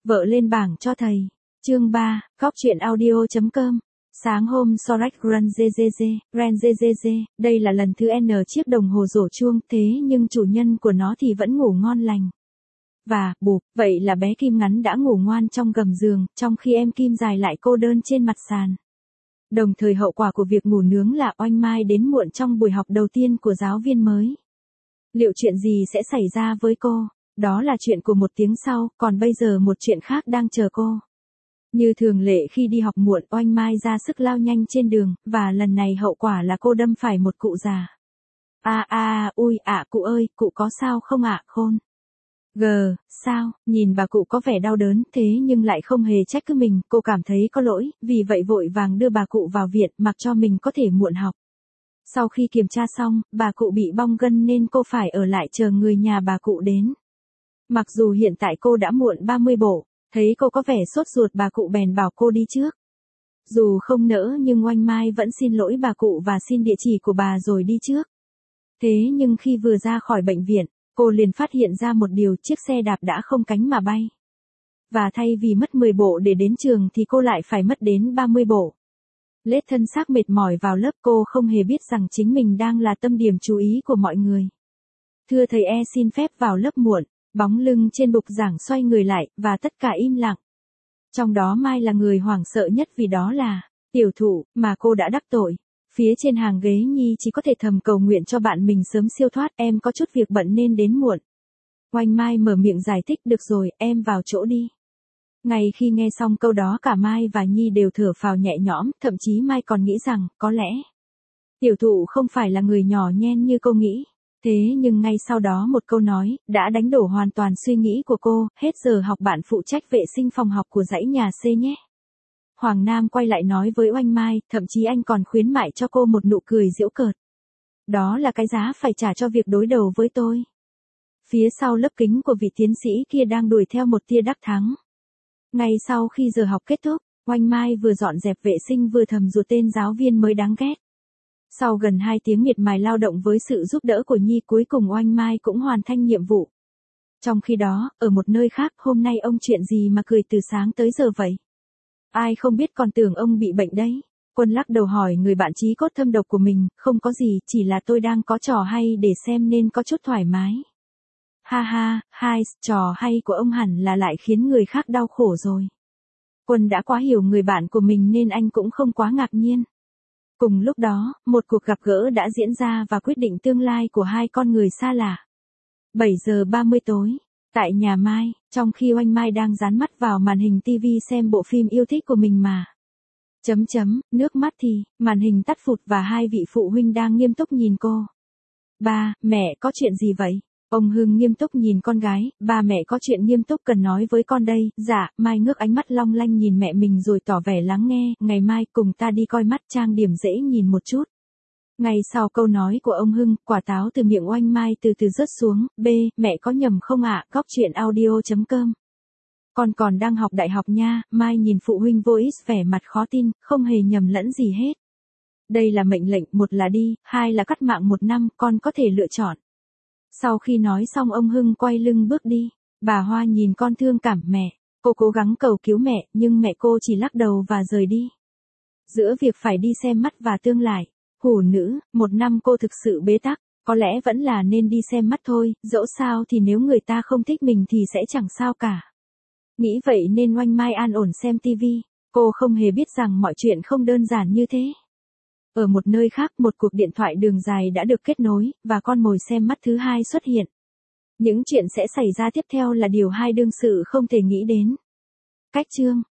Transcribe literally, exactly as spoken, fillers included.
Vợ lên bảng cho thầy. Chương ba, góc truyện audio chấm com. Sáng hôm Sorek Ren G G G, Ren G G G, đây là lần thứ N chiếc đồng hồ rổ chuông, thế nhưng chủ nhân của nó thì vẫn ngủ ngon lành. Và, bụp, vậy là bé Kim ngắn đã ngủ ngoan trong gầm giường, trong khi em Kim dài lại cô đơn trên mặt sàn. Đồng thời hậu quả của việc ngủ nướng là Oanh Mai đến muộn trong buổi học đầu tiên của giáo viên mới. Liệu chuyện gì sẽ xảy ra với cô? Đó là chuyện của một tiếng sau, còn bây giờ một chuyện khác đang chờ cô. Như thường lệ khi đi học muộn, Oanh Mai ra sức lao nhanh trên đường, và lần này hậu quả là cô đâm phải một cụ già. A a ui ạ cụ ơi, cụ có sao không ạ, khôn? Gờ, sao, nhìn bà cụ có vẻ đau đớn, thế nhưng lại không hề trách cứ mình, cô cảm thấy có lỗi, vì vậy vội vàng đưa bà cụ vào viện, mặc cho mình có thể muộn học. Sau khi kiểm tra xong, bà cụ bị bong gân nên cô phải ở lại chờ người nhà bà cụ đến. Mặc dù hiện tại cô đã muộn ba mươi bộ, thấy cô có vẻ sốt ruột bà cụ bèn bảo cô đi trước. Dù không nỡ nhưng Oanh Mai vẫn xin lỗi bà cụ và xin địa chỉ của bà rồi đi trước. Thế nhưng khi vừa ra khỏi bệnh viện, cô liền phát hiện ra một điều, chiếc xe đạp đã không cánh mà bay. Và thay vì mất mười bộ để đến trường thì cô lại phải mất đến ba mươi bộ. Lết thân xác mệt mỏi vào lớp, cô không hề biết rằng chính mình đang là tâm điểm chú ý của mọi người. Thưa thầy E xin phép vào lớp muộn. Bóng lưng trên bục giảng xoay người lại, và tất cả im lặng. Trong đó Mai là người hoảng sợ nhất vì đó là tiểu thụ mà cô đã đắc tội. Phía trên hàng ghế Nhi chỉ có thể thầm cầu nguyện cho bạn mình sớm siêu thoát, em có chút việc bận nên đến muộn. Oanh Mai mở miệng giải thích, được rồi, em vào chỗ đi. Ngay khi nghe xong câu đó cả Mai và Nhi đều thở phào nhẹ nhõm, thậm chí Mai còn nghĩ rằng, có lẽ tiểu thụ không phải là người nhỏ nhen như cô nghĩ. Thế nhưng ngay sau đó một câu nói, đã đánh đổ hoàn toàn suy nghĩ của cô, hết giờ học bạn phụ trách vệ sinh phòng học của dãy nhà C nhé. Hoàng Nam quay lại nói với Oanh Mai, thậm chí anh còn khuyến mại cho cô một nụ cười giễu cợt. Đó là cái giá phải trả cho việc đối đầu với tôi. Phía sau lớp kính của vị tiến sĩ kia đang đuổi theo một tia đắc thắng. Ngay sau khi giờ học kết thúc, Oanh Mai vừa dọn dẹp vệ sinh vừa thầm rủa tên giáo viên mới đáng ghét. Sau gần hai tiếng miệt mài lao động với sự giúp đỡ của Nhi, cuối cùng Oanh Mai cũng hoàn thành nhiệm vụ. Trong khi đó, ở một nơi khác, hôm nay ông chuyện gì mà cười từ sáng tới giờ vậy? Ai không biết còn tưởng ông bị bệnh đấy. Quân lắc đầu hỏi người bạn chí cốt thâm độc của mình, không có gì, chỉ là tôi đang có trò hay để xem nên có chút thoải mái. Ha ha, hai, trò hay của ông hẳn là lại khiến người khác đau khổ rồi. Quân đã quá hiểu người bạn của mình nên anh cũng không quá ngạc nhiên. Cùng lúc đó, một cuộc gặp gỡ đã diễn ra và quyết định tương lai của hai con người xa lạ. bảy giờ ba mươi tối, tại nhà Mai, trong khi Oanh Mai đang dán mắt vào màn hình ti vi xem bộ phim yêu thích của mình mà. Chấm chấm, nước mắt thì, màn hình tắt phụt và hai vị phụ huynh đang nghiêm túc nhìn cô. Ba, mẹ có chuyện gì vậy? Ông Hưng nghiêm túc nhìn con gái, ba mẹ có chuyện nghiêm túc cần nói với con đây. Dạ, Mai ngước ánh mắt long lanh nhìn mẹ mình rồi tỏ vẻ lắng nghe, ngày mai cùng ta đi coi mắt trang điểm dễ nhìn một chút. Ngay sau câu nói của ông Hưng, quả táo từ miệng Oanh Mai từ từ rớt xuống. B, mẹ có nhầm không ạ? Góc truyện audio chấm com. Con còn đang học đại học nha. Mai nhìn phụ huynh vô ích vẻ mặt khó tin, không hề nhầm lẫn gì hết. Đây là mệnh lệnh, một là đi, hai là cắt mạng một năm, con có thể lựa chọn. Sau khi nói xong ông Hưng quay lưng bước đi. Bà Hoa nhìn con thương cảm mẹ. Cô cố gắng cầu cứu mẹ, nhưng mẹ cô chỉ lắc đầu và rời đi. Giữa việc phải đi xem mắt và tương lai, hủ nữ, một năm cô thực sự bế tắc. Có lẽ vẫn là nên đi xem mắt thôi, dẫu sao thì nếu người ta không thích mình thì sẽ chẳng sao cả. Nghĩ vậy nên Oanh Mai an ổn xem tivi. Cô không hề biết rằng mọi chuyện không đơn giản như thế. Ở một nơi khác, một cuộc điện thoại đường dài đã được kết nối, và con mồi xem mắt thứ hai xuất hiện. Những chuyện sẽ xảy ra tiếp theo là điều hai đương sự không thể nghĩ đến. Cách chương